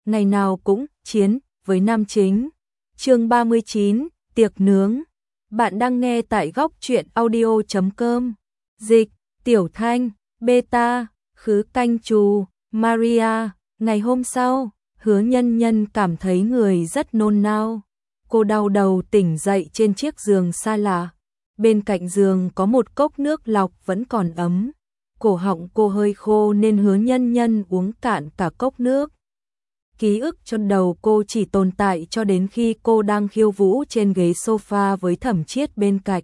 ngày nào cũng chiến với nam chính. Chương 39, tiệc nướng. Bạn đang nghe tại góc truyện audio.com. Dịch, Tiểu Thanh, Beta, Khứ Canh Chù, Maria. Ngày hôm sau, Hứa Nhân Nhân cảm thấy người rất nôn nao. Cô đau đầu tỉnh dậy trên chiếc giường xa lạ. Bên cạnh giường có một cốc nước lọc vẫn còn ấm. Cổ họng cô hơi khô nên Hứa Nhân Nhân uống cạn cả cốc nước. Ký ức trong đầu cô chỉ tồn tại cho đến khi cô đang khiêu vũ trên ghế sofa với Thẩm Chiết bên cạnh.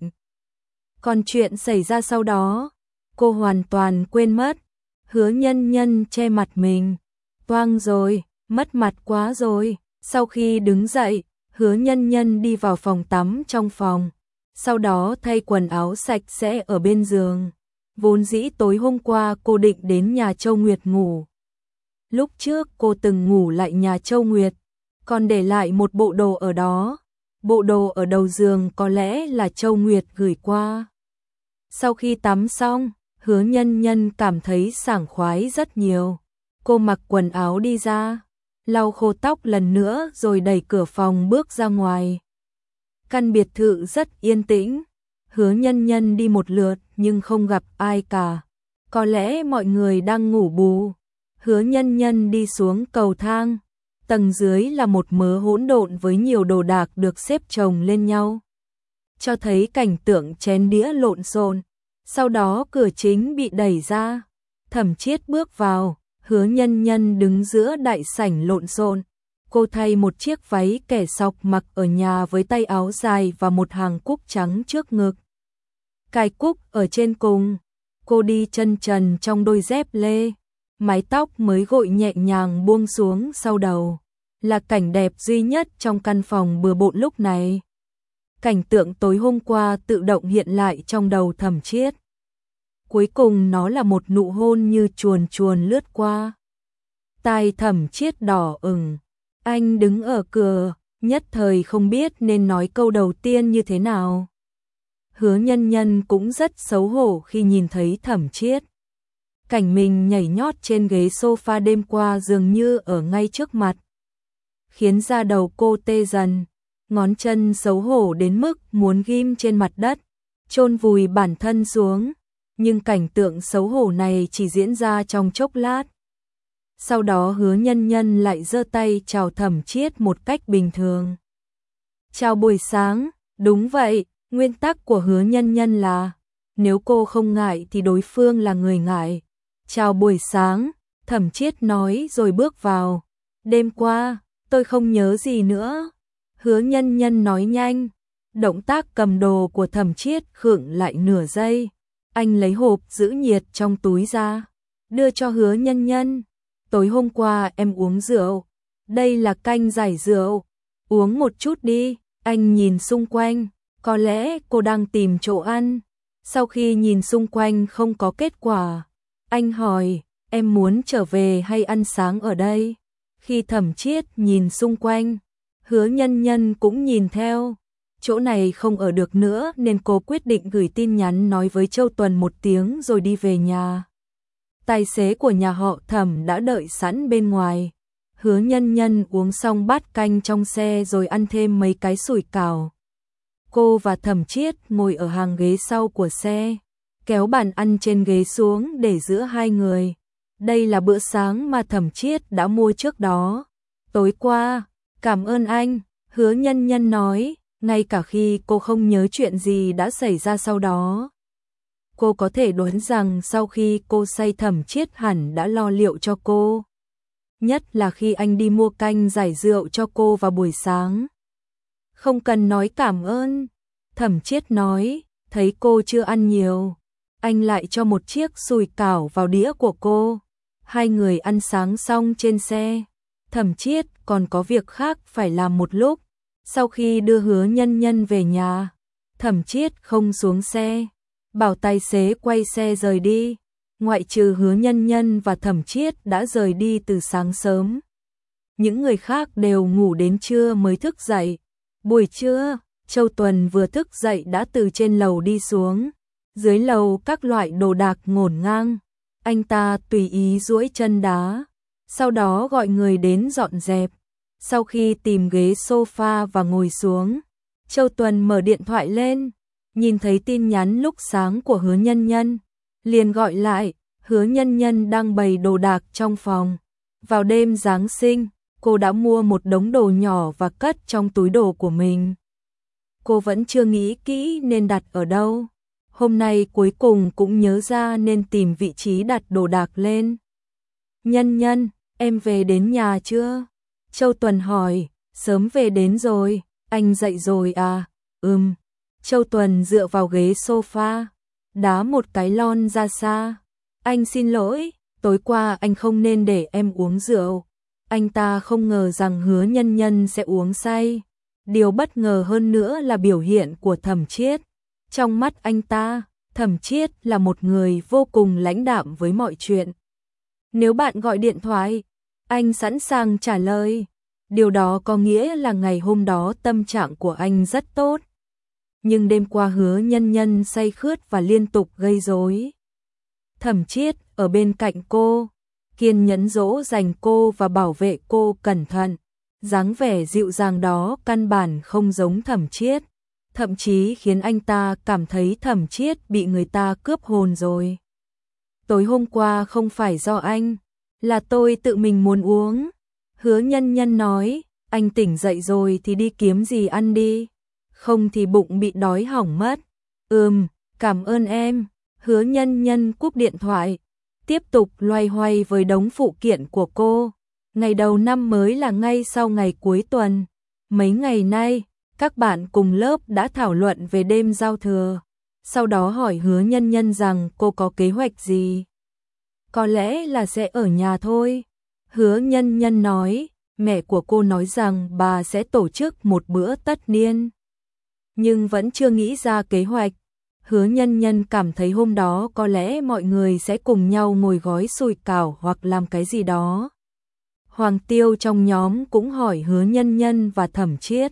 Còn chuyện xảy ra sau đó, cô hoàn toàn quên mất. Hứa Nhân Nhân che mặt mình. Toang rồi, mất mặt quá rồi. Sau khi đứng dậy, Hứa Nhân Nhân đi vào phòng tắm trong phòng. Sau đó thay quần áo sạch sẽ ở bên giường. Vốn dĩ tối hôm qua cô định đến nhà Châu Nguyệt ngủ. Lúc trước cô từng ngủ lại nhà Châu Nguyệt, còn để lại một bộ đồ ở đó. Bộ đồ ở đầu giường có lẽ là Châu Nguyệt gửi qua. Sau khi tắm xong, Hứa Nhân Nhân cảm thấy sảng khoái rất nhiều. Cô mặc quần áo đi ra, lau khô tóc lần nữa rồi đẩy cửa phòng bước ra ngoài. Căn biệt thự rất yên tĩnh. Hứa Nhân Nhân đi một lượt nhưng không gặp ai cả. Có lẽ mọi người đang ngủ bù. Hứa Nhân Nhân đi xuống cầu thang. Tầng dưới là một mớ hỗn độn với nhiều đồ đạc được xếp chồng lên nhau, cho thấy cảnh tượng chén đĩa lộn xộn. Sau đó cửa chính bị đẩy ra. Thẩm Chiết bước vào. Hứa Nhân Nhân đứng giữa đại sảnh lộn xộn. Cô thay một chiếc váy kẻ sọc mặc ở nhà với tay áo dài và một hàng cúc trắng trước ngực. Cài cúc ở trên cùng. Cô đi chân trần trong đôi dép lê. Mái tóc mới gội nhẹ nhàng buông xuống sau đầu. Là cảnh đẹp duy nhất trong căn phòng bừa bộn lúc này. Cảnh tượng tối hôm qua tự động hiện lại trong đầu Thẩm Chiết. Cuối cùng nó là một nụ hôn như chuồn chuồn lướt qua. Tai Thẩm Chiết đỏ ửng. Anh đứng ở cửa, nhất thời không biết nên nói câu đầu tiên như thế nào. Hứa Nhân Nhân cũng rất xấu hổ khi nhìn thấy Thẩm Chiết. Cảnh mình nhảy nhót trên ghế sofa đêm qua dường như ở ngay trước mặt, khiến da đầu cô tê dần, ngón chân xấu hổ đến mức muốn ghim trên mặt đất, chôn vùi bản thân xuống. Nhưng cảnh tượng xấu hổ này chỉ diễn ra trong chốc lát. Sau đó Hứa Nhân Nhân lại giơ tay chào Thẩm Chiết một cách bình thường. Chào buổi sáng. Đúng vậy, nguyên tắc của Hứa Nhân Nhân là nếu cô không ngại thì đối phương là người ngại. Chào buổi sáng, Thẩm Chiết nói rồi bước vào. Đêm qua, tôi không nhớ gì nữa. Hứa Nhân Nhân nói nhanh. Động tác cầm đồ của Thẩm Chiết khựng lại nửa giây. Anh lấy hộp giữ nhiệt trong túi ra, đưa cho Hứa Nhân Nhân. Tối hôm qua em uống rượu. Đây là canh giải rượu. Uống một chút đi. Anh nhìn xung quanh. Có lẽ cô đang tìm chỗ ăn. Sau khi nhìn xung quanh không có kết quả, anh hỏi, em muốn trở về hay ăn sáng ở đây? Khi Thẩm Chiết nhìn xung quanh, Hứa Nhân Nhân cũng nhìn theo. Chỗ này không ở được nữa nên cô quyết định gửi tin nhắn nói với Châu Tuần một tiếng rồi đi về nhà. Tài xế của nhà họ Thẩm đã đợi sẵn bên ngoài. Hứa Nhân Nhân uống xong bát canh trong xe rồi ăn thêm mấy cái sủi cảo. Cô và Thẩm Chiết ngồi ở hàng ghế sau của xe, kéo bàn ăn trên ghế xuống để giữa hai người. Đây là bữa sáng mà Thẩm Chiết đã mua trước đó. Tối qua, cảm ơn anh, Hứa Nhân Nhân nói, ngay cả khi cô không nhớ chuyện gì đã xảy ra sau đó. Cô có thể đoán rằng sau khi cô say Thẩm Chiết hẳn đã lo liệu cho cô. Nhất là khi anh đi mua canh giải rượu cho cô vào buổi sáng. Không cần nói cảm ơn, Thẩm Chiết nói, thấy cô chưa ăn nhiều. Anh lại cho một chiếc sủi cảo vào đĩa của cô. Hai người ăn sáng xong trên xe. Thẩm Chiết còn có việc khác phải làm một lúc. Sau khi đưa Hứa Nhân Nhân về nhà, Thẩm Chiết không xuống xe, bảo tài xế quay xe rời đi. Ngoại trừ Hứa Nhân Nhân và Thẩm Chiết đã rời đi từ sáng sớm. Những người khác đều ngủ đến trưa mới thức dậy. Buổi trưa, Châu Tuần vừa thức dậy đã từ trên lầu đi xuống. Dưới lầu các loại đồ đạc ngổn ngang. Anh ta tùy ý duỗi chân đá. sau đó gọi người đến dọn dẹp. Sau khi tìm ghế sofa và ngồi xuống, Châu Tuần mở điện thoại lên, nhìn thấy tin nhắn lúc sáng của Hứa Nhân Nhân, liền gọi lại. Hứa Nhân Nhân đang bày đồ đạc trong phòng. Vào đêm Giáng sinh, cô đã mua một đống đồ nhỏ và cất trong túi đồ của mình. Cô vẫn chưa nghĩ kỹ nên đặt ở đâu. Hôm nay cuối cùng cũng nhớ ra nên tìm vị trí đặt đồ đạc lên. Nhân Nhân, em về đến nhà chưa? Châu Tuần hỏi. Sớm về đến rồi, anh dậy rồi à? Châu Tuần dựa vào ghế sofa, đá một cái lon ra xa. Anh xin lỗi, tối qua anh không nên để em uống rượu. Anh ta không ngờ rằng Hứa Nhân Nhân sẽ uống say. Điều bất ngờ hơn nữa là biểu hiện của Thẩm Chiết. Trong mắt anh ta, Thẩm Chiết là một người vô cùng lãnh đạm với mọi chuyện. Nếu bạn gọi điện thoại, anh sẵn sàng trả lời. Điều đó có nghĩa là ngày hôm đó tâm trạng của anh rất tốt. Nhưng đêm qua Hứa Nhân Nhân say khướt và liên tục gây rối. Thẩm Chiết ở bên cạnh cô, kiên nhẫn dỗ dành cô và bảo vệ cô cẩn thận. Dáng vẻ dịu dàng đó căn bản không giống Thẩm Chiết, thậm chí khiến anh ta cảm thấy Thẩm Chiết bị người ta cướp hồn rồi. Tối hôm qua không phải do anh, là tôi tự mình muốn uống. Hứa Nhân Nhân nói, anh tỉnh dậy rồi thì đi kiếm gì ăn đi, không thì bụng bị đói hỏng mất. Cảm ơn em. Hứa Nhân Nhân cúp điện thoại, tiếp tục loay hoay với đống phụ kiện của cô. Ngày đầu năm mới là ngay sau ngày cuối tuần. Mấy ngày nay, các bạn cùng lớp đã thảo luận về đêm giao thừa. Sau đó hỏi Hứa Nhân Nhân rằng cô có kế hoạch gì. Có lẽ là sẽ ở nhà thôi. Hứa Nhân Nhân nói, mẹ của cô nói rằng bà sẽ tổ chức một bữa tất niên. Nhưng vẫn chưa nghĩ ra kế hoạch. Hứa Nhân Nhân cảm thấy hôm đó có lẽ mọi người sẽ cùng nhau ngồi gói sủi cảo hoặc làm cái gì đó. Hoàng Tiêu trong nhóm cũng hỏi Hứa Nhân Nhân và Thẩm Chiết,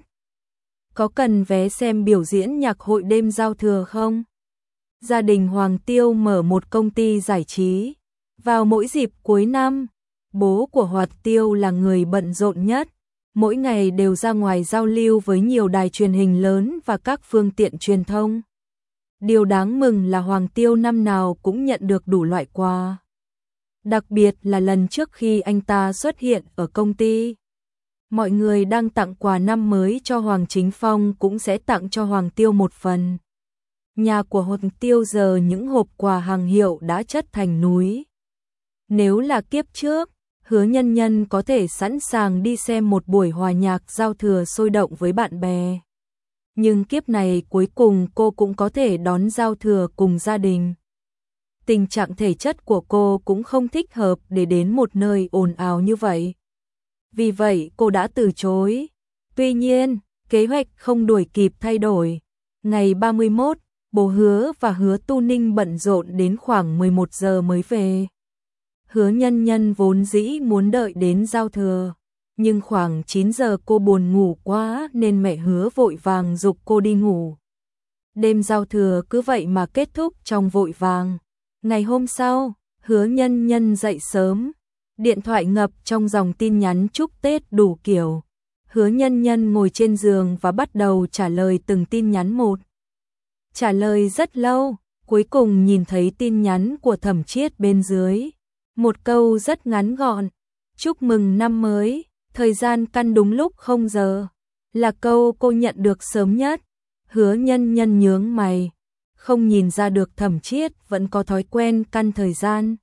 có cần vé xem biểu diễn nhạc hội đêm giao thừa không? Gia đình Hoàng Tiêu mở một công ty giải trí. Vào mỗi dịp cuối năm, bố của Hoàng Tiêu là người bận rộn nhất. Mỗi ngày đều ra ngoài giao lưu với nhiều đài truyền hình lớn và các phương tiện truyền thông. Điều đáng mừng là Hoàng Tiêu năm nào cũng nhận được đủ loại quà. Đặc biệt là lần trước khi anh ta xuất hiện ở công ty. Mọi người đang tặng quà năm mới cho Hoàng Chính Phong cũng sẽ tặng cho Hoàng Tiêu một phần. Nhà của Hoàng Tiêu giờ những hộp quà hàng hiệu đã chất thành núi. Nếu là kiếp trước, Hứa Nhân Nhân có thể sẵn sàng đi xem một buổi hòa nhạc giao thừa sôi động với bạn bè. Nhưng kiếp này cuối cùng cô cũng có thể đón giao thừa cùng gia đình. Tình trạng thể chất của cô cũng không thích hợp để đến một nơi ồn ào như vậy. Vì vậy cô đã từ chối. Tuy nhiên, kế hoạch không đuổi kịp thay đổi. Ngày 31, bố Hứa và Hứa Tu Ninh bận rộn đến khoảng 11 giờ mới về. Hứa Nhân Nhân vốn dĩ muốn đợi đến giao thừa. Nhưng khoảng 9 giờ cô buồn ngủ quá nên mẹ Hứa vội vàng giục cô đi ngủ. Đêm giao thừa cứ vậy mà kết thúc trong vội vàng. Ngày hôm sau, Hứa Nhân Nhân dậy sớm. Điện thoại ngập trong dòng tin nhắn chúc Tết đủ kiểu. Hứa Nhân Nhân ngồi trên giường và bắt đầu trả lời từng tin nhắn một. Trả lời rất lâu, cuối cùng nhìn thấy tin nhắn của Thẩm Chiết bên dưới. Một câu rất ngắn gọn. Chúc mừng năm mới, thời gian căn đúng lúc 0 giờ. Là câu cô nhận được sớm nhất. Hứa Nhân Nhân nhướng mày. Không nhìn ra được Thẩm Chiết vẫn có thói quen căn thời gian.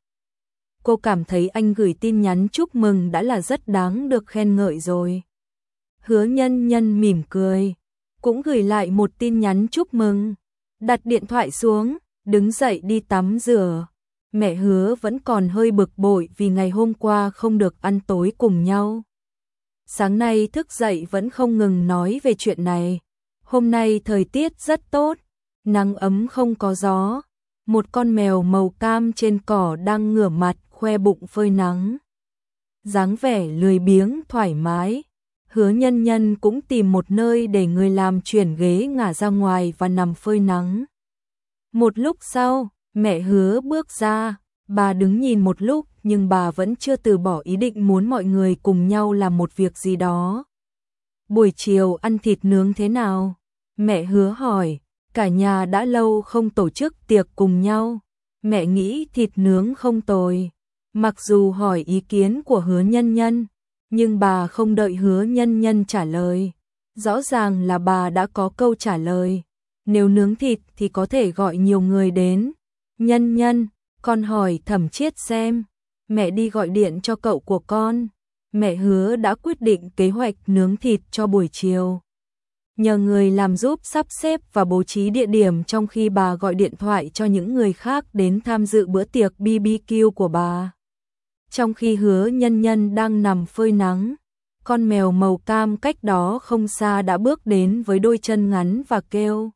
Cô cảm thấy anh gửi tin nhắn chúc mừng đã là rất đáng được khen ngợi rồi. Hứa Nhân Nhân mỉm cười, cũng gửi lại một tin nhắn chúc mừng. Đặt điện thoại xuống, đứng dậy đi tắm rửa. Mẹ Hứa vẫn còn hơi bực bội vì ngày hôm qua không được ăn tối cùng nhau. Sáng nay thức dậy vẫn không ngừng nói về chuyện này. Hôm nay thời tiết rất tốt, nắng ấm không có gió. Một con mèo màu cam trên cỏ đang ngửa mặt khoe bụng phơi nắng. Dáng vẻ lười biếng thoải mái. Hứa Nhân Nhân cũng tìm một nơi để người làm chuyển ghế ngả ra ngoài và nằm phơi nắng. Một lúc sau, mẹ Hứa bước ra, bà đứng nhìn một lúc nhưng bà vẫn chưa từ bỏ ý định muốn mọi người cùng nhau làm một việc gì đó. Buổi chiều ăn thịt nướng thế nào? Mẹ Hứa hỏi, cả nhà đã lâu không tổ chức tiệc cùng nhau. Mẹ nghĩ thịt nướng không tồi. Mặc dù hỏi ý kiến của Hứa Nhân Nhân, nhưng bà không đợi Hứa Nhân Nhân trả lời. Rõ ràng là bà đã có câu trả lời. Nếu nướng thịt thì có thể gọi nhiều người đến. Nhân Nhân, con hỏi Thẩm Chiết xem. Mẹ đi gọi điện cho cậu của con. Mẹ Hứa đã quyết định kế hoạch nướng thịt cho buổi chiều. Nhờ người làm giúp sắp xếp và bố trí địa điểm, trong khi bà gọi điện thoại cho những người khác đến tham dự bữa tiệc BBQ của bà. Trong khi Hứa Nhân Nhân đang nằm phơi nắng, con mèo màu cam cách đó không xa đã bước đến với đôi chân ngắn và kêu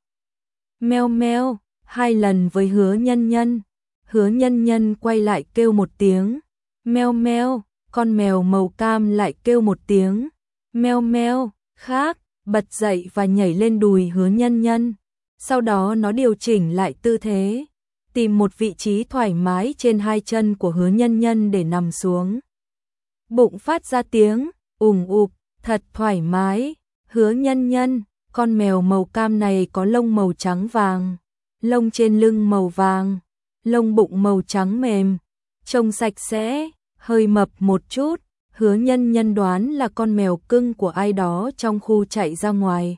meo meo 2 lần với Hứa Nhân Nhân. Hứa Nhân Nhân quay lại kêu một tiếng meo meo, con mèo màu cam lại kêu một tiếng meo meo khác, bật dậy và nhảy lên đùi Hứa Nhân Nhân. Sau đó nó điều chỉnh lại tư thế, tìm một vị trí thoải mái trên 2 chân của Hứa Nhân Nhân để nằm xuống. Bụng phát ra tiếng ùng ục, thật thoải mái. Hứa Nhân Nhân, con mèo màu cam này có lông màu trắng vàng, lông trên lưng màu vàng, lông bụng màu trắng mềm, trông sạch sẽ, hơi mập một chút. Hứa Nhân Nhân đoán là con mèo cưng của ai đó trong khu chạy ra ngoài.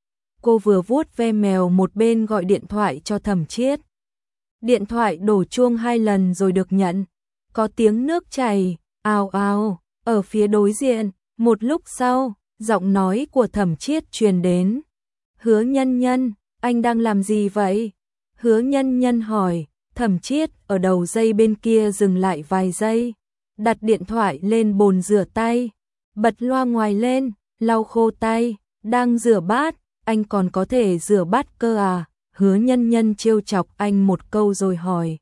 Cô vừa vuốt ve mèo một bên gọi điện thoại cho Thẩm Chiết. Điện thoại đổ chuông 2 lần rồi được nhận. Có tiếng nước chảy, ào ào, ở phía đối diện. Một lúc sau, giọng nói của Thẩm Chiết truyền đến. Hứa Nhân Nhân, anh đang làm gì vậy? Hứa Nhân Nhân hỏi. Thẩm Chiết ở đầu dây bên kia dừng lại vài giây, đặt điện thoại lên bồn rửa tay, bật loa ngoài lên, lau khô tay. Đang rửa bát, anh còn có thể rửa bát cơ à? Hứa Nhân Nhân trêu chọc anh một câu rồi hỏi.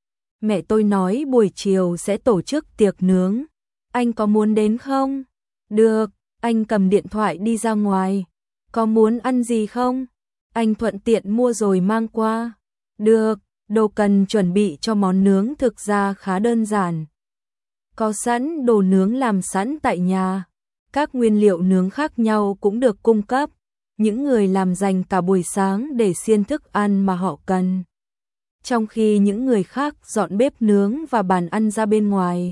Mẹ tôi nói buổi chiều sẽ tổ chức tiệc nướng, anh có muốn đến không? Được, anh cầm điện thoại đi ra ngoài. Có muốn ăn gì không? Anh thuận tiện mua rồi mang qua. Được, đồ cần chuẩn bị cho món nướng thực ra khá đơn giản. Có sẵn đồ nướng làm sẵn tại nhà. Các nguyên liệu nướng khác nhau cũng được cung cấp. Những người làm dành cả buổi sáng để xiên thức ăn mà họ cần, trong khi những người khác dọn bếp nướng và bàn ăn ra bên ngoài,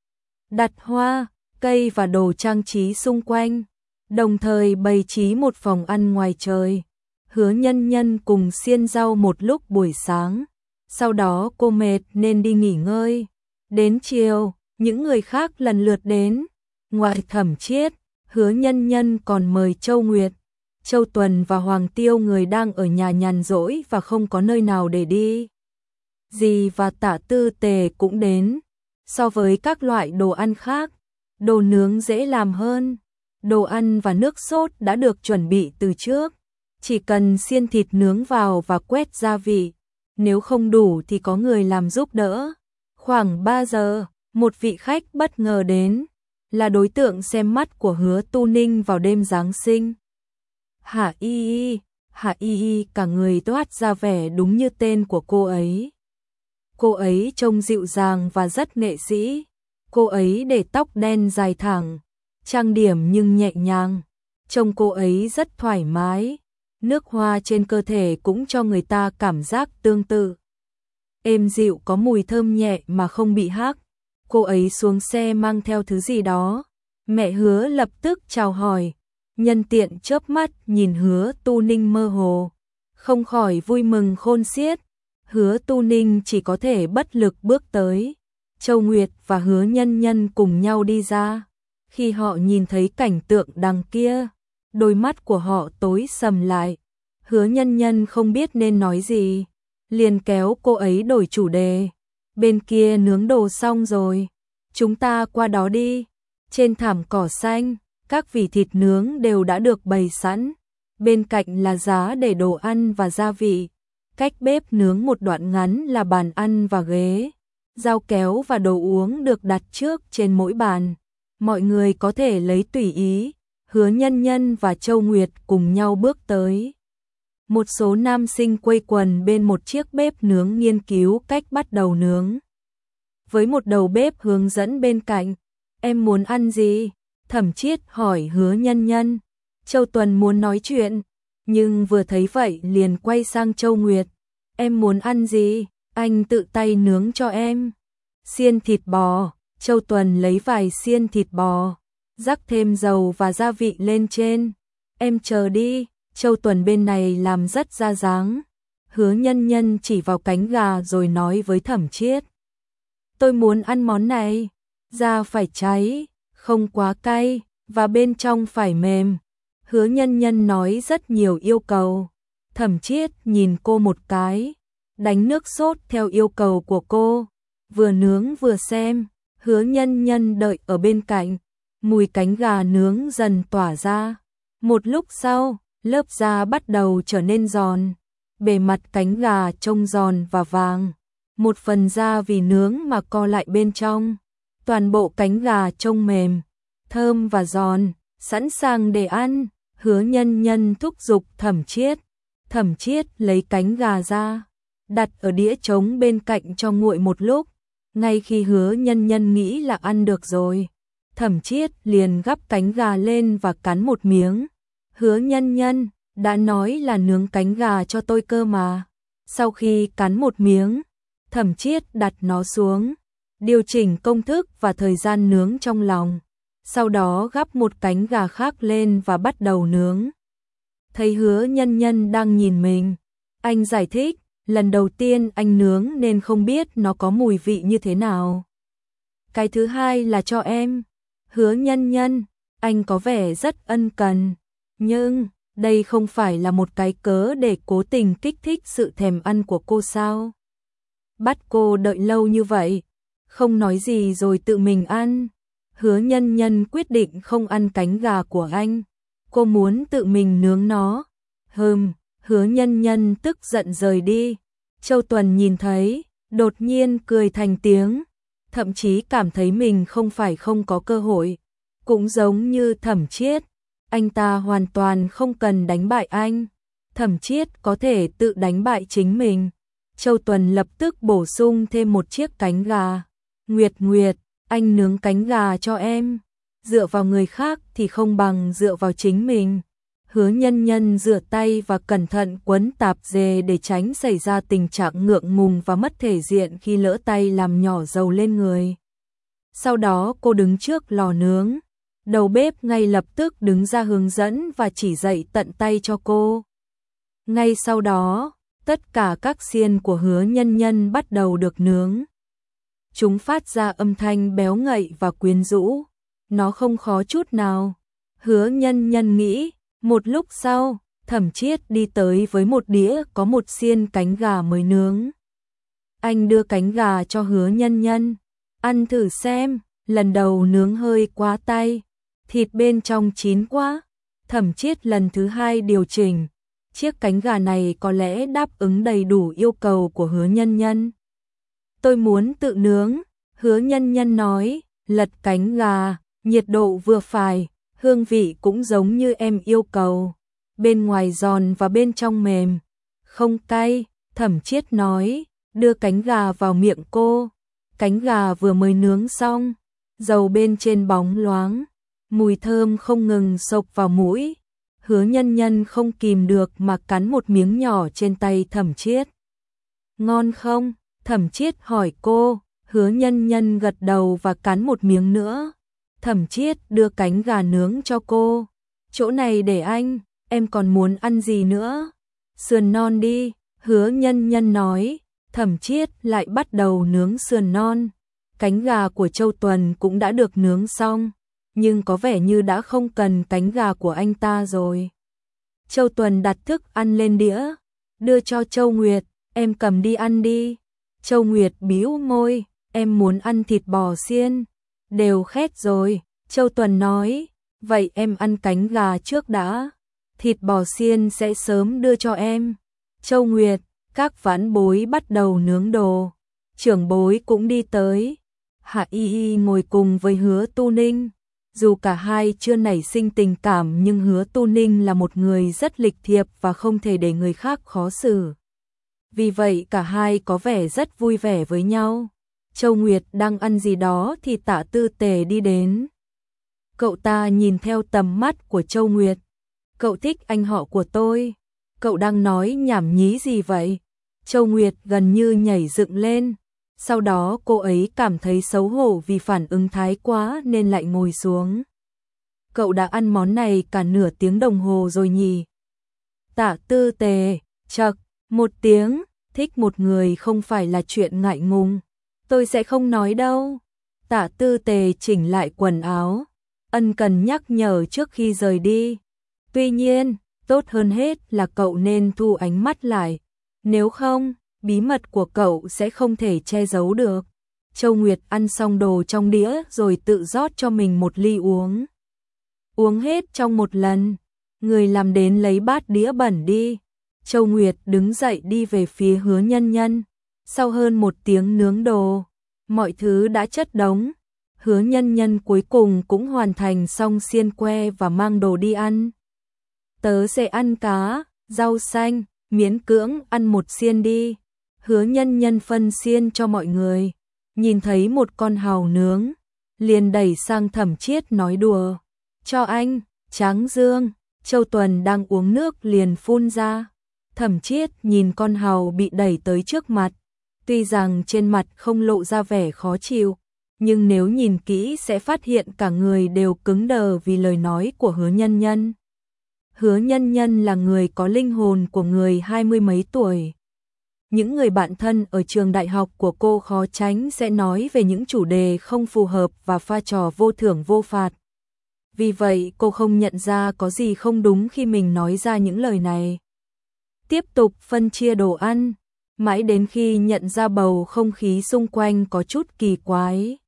đặt hoa, cây và đồ trang trí xung quanh, đồng thời bày trí một phòng ăn ngoài trời. Hứa Nhân Nhân cùng xiên rau một lúc buổi sáng, sau đó cô mệt nên đi nghỉ ngơi. Đến chiều, những người khác lần lượt đến. Ngoài Thẩm Chiết, Hứa Nhân Nhân còn mời Châu Nguyệt, Châu Tuần và Hoàng Tiêu, người đang ở nhà nhàn rỗi và không có nơi nào để đi. Dì và Tả Tư Tề cũng đến. So với các loại đồ ăn khác, đồ nướng dễ làm hơn. Đồ ăn và nước sốt đã được chuẩn bị từ trước, chỉ cần xiên thịt nướng vào và quét gia vị. Nếu không đủ thì có người làm giúp đỡ. Khoảng 3 giờ, một vị khách bất ngờ đến, là đối tượng xem mắt của Hứa Tu Ninh vào đêm Giáng sinh. Hạ Y Y, cả người toát ra vẻ đúng như tên của cô ấy. Cô ấy trông dịu dàng và rất nghệ sĩ. Cô ấy để tóc đen dài thẳng, trang điểm nhưng nhẹ nhàng. Trông cô ấy rất thoải mái. Nước hoa trên cơ thể cũng cho người ta cảm giác tương tự. Êm dịu, có mùi thơm nhẹ mà không bị hắc. Cô ấy xuống xe mang theo thứ gì đó. Mẹ Hứa lập tức chào hỏi. Nhân tiện chớp mắt nhìn Hứa Tu Ninh mơ hồ, không khỏi vui mừng khôn xiết. Hứa Tu Ninh chỉ có thể bất lực bước tới. Châu Nguyệt và Hứa Nhân Nhân cùng nhau đi ra. Khi họ nhìn thấy cảnh tượng đằng kia, đôi mắt của họ tối sầm lại. Hứa Nhân Nhân không biết nên nói gì, liền kéo cô ấy đổi chủ đề. Bên kia nướng đồ xong rồi, chúng ta qua đó đi. Trên thảm cỏ xanh, các vỉ thịt nướng đều đã được bày sẵn. Bên cạnh là giá để đồ ăn và gia vị. Cách bếp nướng một đoạn ngắn là bàn ăn và ghế. Dao kéo và đồ uống được đặt trước trên mỗi bàn. Mọi người có thể lấy tùy ý. Hứa Nhân Nhân và Châu Nguyệt cùng nhau bước tới. Một số nam sinh quây quần bên một chiếc bếp nướng nghiên cứu cách bắt đầu nướng. với một đầu bếp hướng dẫn bên cạnh. Em muốn ăn gì? Thẩm Chiết hỏi Hứa Nhân Nhân. Châu Tuần muốn nói chuyện, nhưng vừa thấy vậy liền quay sang Châu Nguyệt. Em muốn ăn gì? Anh tự tay nướng cho em. Xiên thịt bò. Châu Tuần lấy vài xiên thịt bò, rắc thêm dầu và gia vị lên trên. Em chờ đi, Châu Tuần bên này làm rất ra dáng. Hứa Nhân Nhân chỉ vào cánh gà rồi nói với Thẩm Chiết. Tôi muốn ăn món này, da phải cháy, không quá cay, và bên trong phải mềm. Hứa Nhân Nhân nói rất nhiều yêu cầu. Thẩm Chiết nhìn cô một cái, đánh nước sốt theo yêu cầu của cô, vừa nướng vừa xem. Hứa Nhân Nhân đợi ở bên cạnh, mùi cánh gà nướng dần tỏa ra. Một lúc sau, lớp da bắt đầu trở nên giòn, bề mặt cánh gà trông giòn và vàng. Một phần da vì nướng mà co lại bên trong. Toàn bộ cánh gà trông mềm, thơm và giòn, sẵn sàng để ăn. Hứa Nhân Nhân thúc giục Thẩm Chiết. Thẩm Chiết lấy cánh gà ra, đặt ở đĩa trống bên cạnh cho nguội một lúc. Ngay khi Hứa Nhân Nhân nghĩ là ăn được rồi, Thẩm Chiết liền gắp cánh gà lên và cắn một miếng. Hứa Nhân Nhân, đã nói là nướng cánh gà cho tôi cơ mà. Sau khi cắn một miếng, Thẩm Chiết đặt nó xuống, điều chỉnh công thức và thời gian nướng trong lòng. Sau đó gắp một cánh gà khác lên và bắt đầu nướng. Thấy Hứa Nhân Nhân đang nhìn mình, anh giải thích, lần đầu tiên anh nướng nên không biết nó có mùi vị như thế nào. Cái thứ hai là cho em. Hứa Nhân Nhân, anh có vẻ rất ân cần, nhưng đây không phải là một cái cớ để cố tình kích thích sự thèm ăn của cô sao? Bắt cô đợi lâu như vậy, không nói gì rồi tự mình ăn. Hứa Nhân Nhân quyết định không ăn cánh gà của anh, cô muốn tự mình nướng nó. Hứa Nhân Nhân tức giận rời đi. Châu Tuần nhìn thấy, đột nhiên cười thành tiếng, thậm chí cảm thấy mình không phải không có cơ hội. Cũng giống như Thẩm Chiết, anh ta hoàn toàn không cần đánh bại anh. Thẩm Chiết có thể tự đánh bại chính mình. Châu Tuần lập tức bổ sung thêm một chiếc cánh gà. Nguyệt, anh nướng cánh gà cho em. Dựa vào người khác thì không bằng dựa vào chính mình. Hứa Nhân Nhân rửa tay và cẩn thận quấn tạp dề để tránh xảy ra tình trạng ngượng ngùng và mất thể diện khi lỡ tay làm nhỏ dầu lên người. Sau đó cô đứng trước lò nướng. Đầu bếp ngay lập tức đứng ra hướng dẫn và chỉ dạy tận tay cho cô. Ngay sau đó, tất cả các xiên của Hứa Nhân Nhân bắt đầu được nướng. Chúng phát ra âm thanh béo ngậy và quyến rũ. Nó không khó chút nào. Hứa Nhân Nhân nghĩ. Một lúc sau, Thẩm Chiết đi tới với một đĩa có một xiên cánh gà mới nướng. Anh đưa cánh gà cho Hứa Nhân Nhân. Ăn thử xem, lần đầu nướng hơi quá tay. Thịt bên trong chín quá. Thẩm Chiết lần thứ hai điều chỉnh. Chiếc cánh gà này có lẽ đáp ứng đầy đủ yêu cầu của Hứa Nhân Nhân. Tôi muốn tự nướng, Hứa Nhân Nhân nói, lật cánh gà, nhiệt độ vừa phải, hương vị cũng giống như em yêu cầu. Bên ngoài giòn và bên trong mềm, không cay, Thẩm Chiết nói, đưa cánh gà vào miệng cô. Cánh gà vừa mới nướng xong, dầu bên trên bóng loáng, mùi thơm không ngừng xộc vào mũi. Hứa Nhân Nhân không kìm được mà cắn một miếng nhỏ trên tay Thẩm Chiết. Ngon không? Thẩm Chiết hỏi cô. Hứa Nhân Nhân gật đầu và cắn một miếng nữa. Thẩm Chiết đưa cánh gà nướng cho cô. Chỗ này để anh, em còn muốn ăn gì nữa? Sườn non đi, Hứa Nhân Nhân nói. Thẩm Chiết lại bắt đầu nướng sườn non. Cánh gà của Châu Tuần cũng đã được nướng xong, nhưng có vẻ như đã không cần cánh gà của anh ta rồi. Châu Tuần đặt thức ăn lên đĩa, đưa cho Châu Nguyệt, em cầm đi ăn đi. Châu Nguyệt bĩu môi, em muốn ăn thịt bò xiên. Đều khét rồi, Châu Tuần nói, vậy em ăn cánh gà trước đã. Thịt bò xiên sẽ sớm đưa cho em. Châu Nguyệt, các vãn bối bắt đầu nướng đồ. Trưởng bối cũng đi tới. Hạ Y Y ngồi cùng với Hứa Tu Ninh. Dù cả hai chưa nảy sinh tình cảm nhưng Hứa Tu Ninh là một người rất lịch thiệp và không thể để người khác khó xử. Vì vậy cả hai có vẻ rất vui vẻ với nhau. Châu Nguyệt đang ăn gì đó thì Tạ Tư Tề đi đến. Cậu ta nhìn theo tầm mắt của Châu Nguyệt. Cậu thích anh họ của tôi. Cậu đang nói nhảm nhí gì vậy? Châu Nguyệt gần như nhảy dựng lên. Sau đó cô ấy cảm thấy xấu hổ vì phản ứng thái quá nên lại ngồi xuống. Cậu đã ăn món này cả nửa tiếng đồng hồ rồi nhỉ? Tạ Tư Tề, chậc, 1 tiếng, thích một người không phải là chuyện ngại ngùng. Tôi sẽ không nói đâu. Tạ Tư Tề chỉnh lại quần áo, ân cần nhắc nhở trước khi rời đi. Tuy nhiên, tốt hơn hết là cậu nên thu ánh mắt lại. Nếu không, bí mật của cậu sẽ không thể che giấu được. Châu Nguyệt ăn xong đồ trong đĩa rồi tự rót cho mình một ly uống. Uống hết trong một lần. Người làm đến lấy bát đĩa bẩn đi. Châu Nguyệt đứng dậy đi về phía Hứa Nhân Nhân. Sau hơn 1 tiếng nướng đồ, mọi thứ đã chất đống. Hứa Nhân Nhân cuối cùng cũng hoàn thành xong xiên que và mang đồ đi ăn. Tớ sẽ ăn cá, rau xanh, miễn cưỡng ăn một xiên đi. Hứa Nhân Nhân phân xiên cho mọi người. Nhìn thấy một con hàu nướng, liền đẩy sang Thẩm Chiết nói đùa. Cho anh, Tráng Dương. Châu Tuần đang uống nước liền phun ra. Thẩm Chiết nhìn con hàu bị đẩy tới trước mặt. Tuy rằng trên mặt không lộ ra vẻ khó chịu, nhưng nếu nhìn kỹ sẽ phát hiện cả người đều cứng đờ vì lời nói của Hứa Nhân Nhân. Hứa Nhân Nhân là người có linh hồn của người 20 mấy tuổi. Những người bạn thân ở trường đại học của cô khó tránh sẽ nói về những chủ đề không phù hợp và pha trò vô thưởng vô phạt. Vì vậy cô không nhận ra có gì không đúng khi mình nói ra những lời này. Tiếp tục phân chia đồ ăn, mãi đến khi nhận ra bầu không khí xung quanh có chút kỳ quái.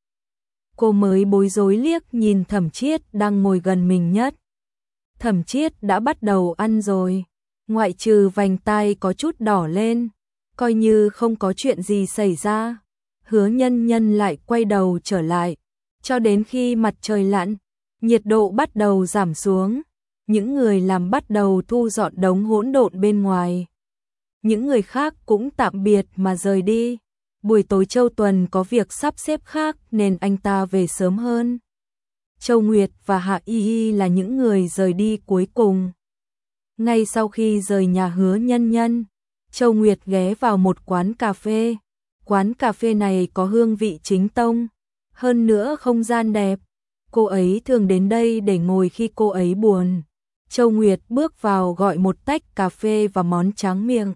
Cô mới bối rối liếc nhìn Thẩm Chiết đang ngồi gần mình nhất. Thẩm Chiết đã bắt đầu ăn rồi, ngoại trừ vành tai có chút đỏ lên, coi như không có chuyện gì xảy ra. Hứa Nhân Nhân lại quay đầu trở lại, cho đến khi mặt trời lặn, nhiệt độ bắt đầu giảm xuống, những người làm bắt đầu thu dọn đống hỗn độn bên ngoài. Những người khác cũng tạm biệt mà rời đi. Buổi tối Châu Tuần có việc sắp xếp khác nên anh ta về sớm hơn. Châu Nguyệt và Hạ Y Y là những người rời đi cuối cùng. Ngay sau khi rời nhà Hứa Nhân Nhân, Châu Nguyệt ghé vào một quán cà phê. Quán cà phê này có hương vị chính tông, hơn nữa không gian đẹp. Cô ấy thường đến đây để ngồi khi cô ấy buồn. Châu Nguyệt bước vào gọi một tách cà phê và món tráng miệng.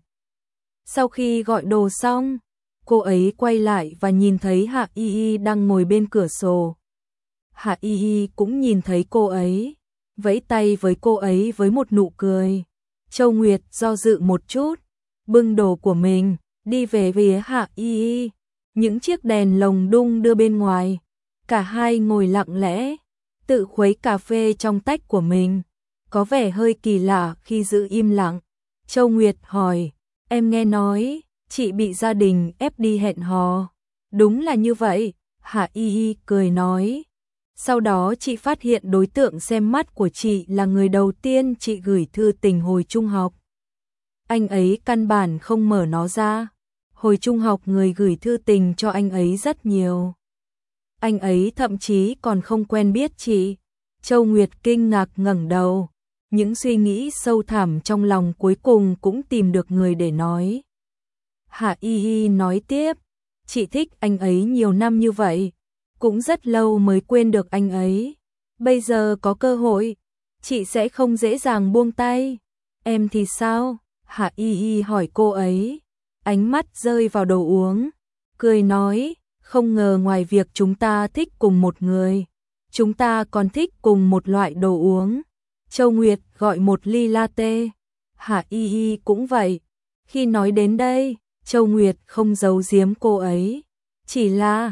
Sau khi gọi đồ xong, cô ấy quay lại và nhìn thấy Hạ Y Y đang ngồi bên cửa sổ. Hạ Y Y cũng nhìn thấy cô ấy, vẫy tay với cô ấy với một nụ cười. Châu Nguyệt do dự một chút, bưng đồ của mình, đi về phía Hạ Y Y. Những chiếc đèn lồng đung đưa bên ngoài. Cả hai ngồi lặng lẽ, tự khuấy cà phê trong tách của mình. Có vẻ hơi kỳ lạ khi giữ im lặng. Châu Nguyệt hỏi, em nghe nói, chị bị gia đình ép đi hẹn hò. Đúng là như vậy, Hạ Y Y cười nói. Sau đó chị phát hiện đối tượng xem mắt của chị là người đầu tiên chị gửi thư tình hồi trung học. Anh ấy căn bản không mở nó ra. Hồi trung học người gửi thư tình cho anh ấy rất nhiều. Anh ấy thậm chí còn không quen biết chị. Châu Nguyệt kinh ngạc ngẩng đầu. Những suy nghĩ sâu thẳm trong lòng cuối cùng cũng tìm được người để nói. Hạ Y Y nói tiếp, chị thích anh ấy nhiều năm như vậy, cũng rất lâu mới quên được anh ấy. Bây giờ có cơ hội, chị sẽ không dễ dàng buông tay. Em thì sao? Hạ Y Y hỏi cô ấy. Ánh mắt rơi vào đồ uống, cười nói, không ngờ ngoài việc chúng ta thích cùng một người, chúng ta còn thích cùng một loại đồ uống. Châu Nguyệt gọi một ly latte, Hạ Y Y cũng vậy. Khi nói đến đây, Châu Nguyệt không giấu giếm cô ấy, chỉ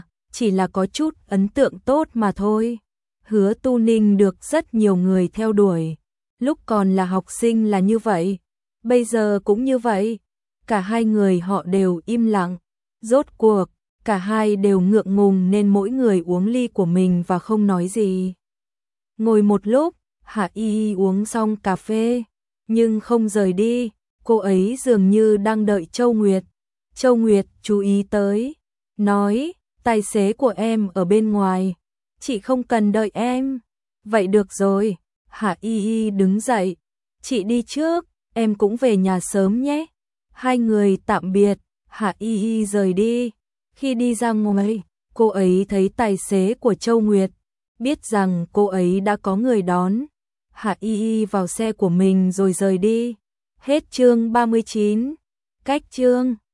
là có chút ấn tượng tốt mà thôi. Hứa Tu Ninh được rất nhiều người theo đuổi, lúc còn là học sinh là như vậy, bây giờ cũng như vậy. Cả hai người họ đều im lặng, rốt cuộc, cả hai đều ngượng ngùng nên mỗi người uống ly của mình và không nói gì. Ngồi một lúc, Hạ Y Y uống xong cà phê, nhưng không rời đi, cô ấy dường như đang đợi Châu Nguyệt. Châu Nguyệt chú ý tới, nói, tài xế của em ở bên ngoài, chị không cần đợi em. Vậy được rồi, Hạ Y Y đứng dậy, chị đi trước, em cũng về nhà sớm nhé. Hai người tạm biệt, Hạ Y Y rời đi. Khi đi ra ngoài, cô ấy thấy tài xế của Châu Nguyệt, biết rằng cô ấy đã có người đón. Hạ Y Y vào xe của mình rồi rời đi. Hết chương 39. Cách chương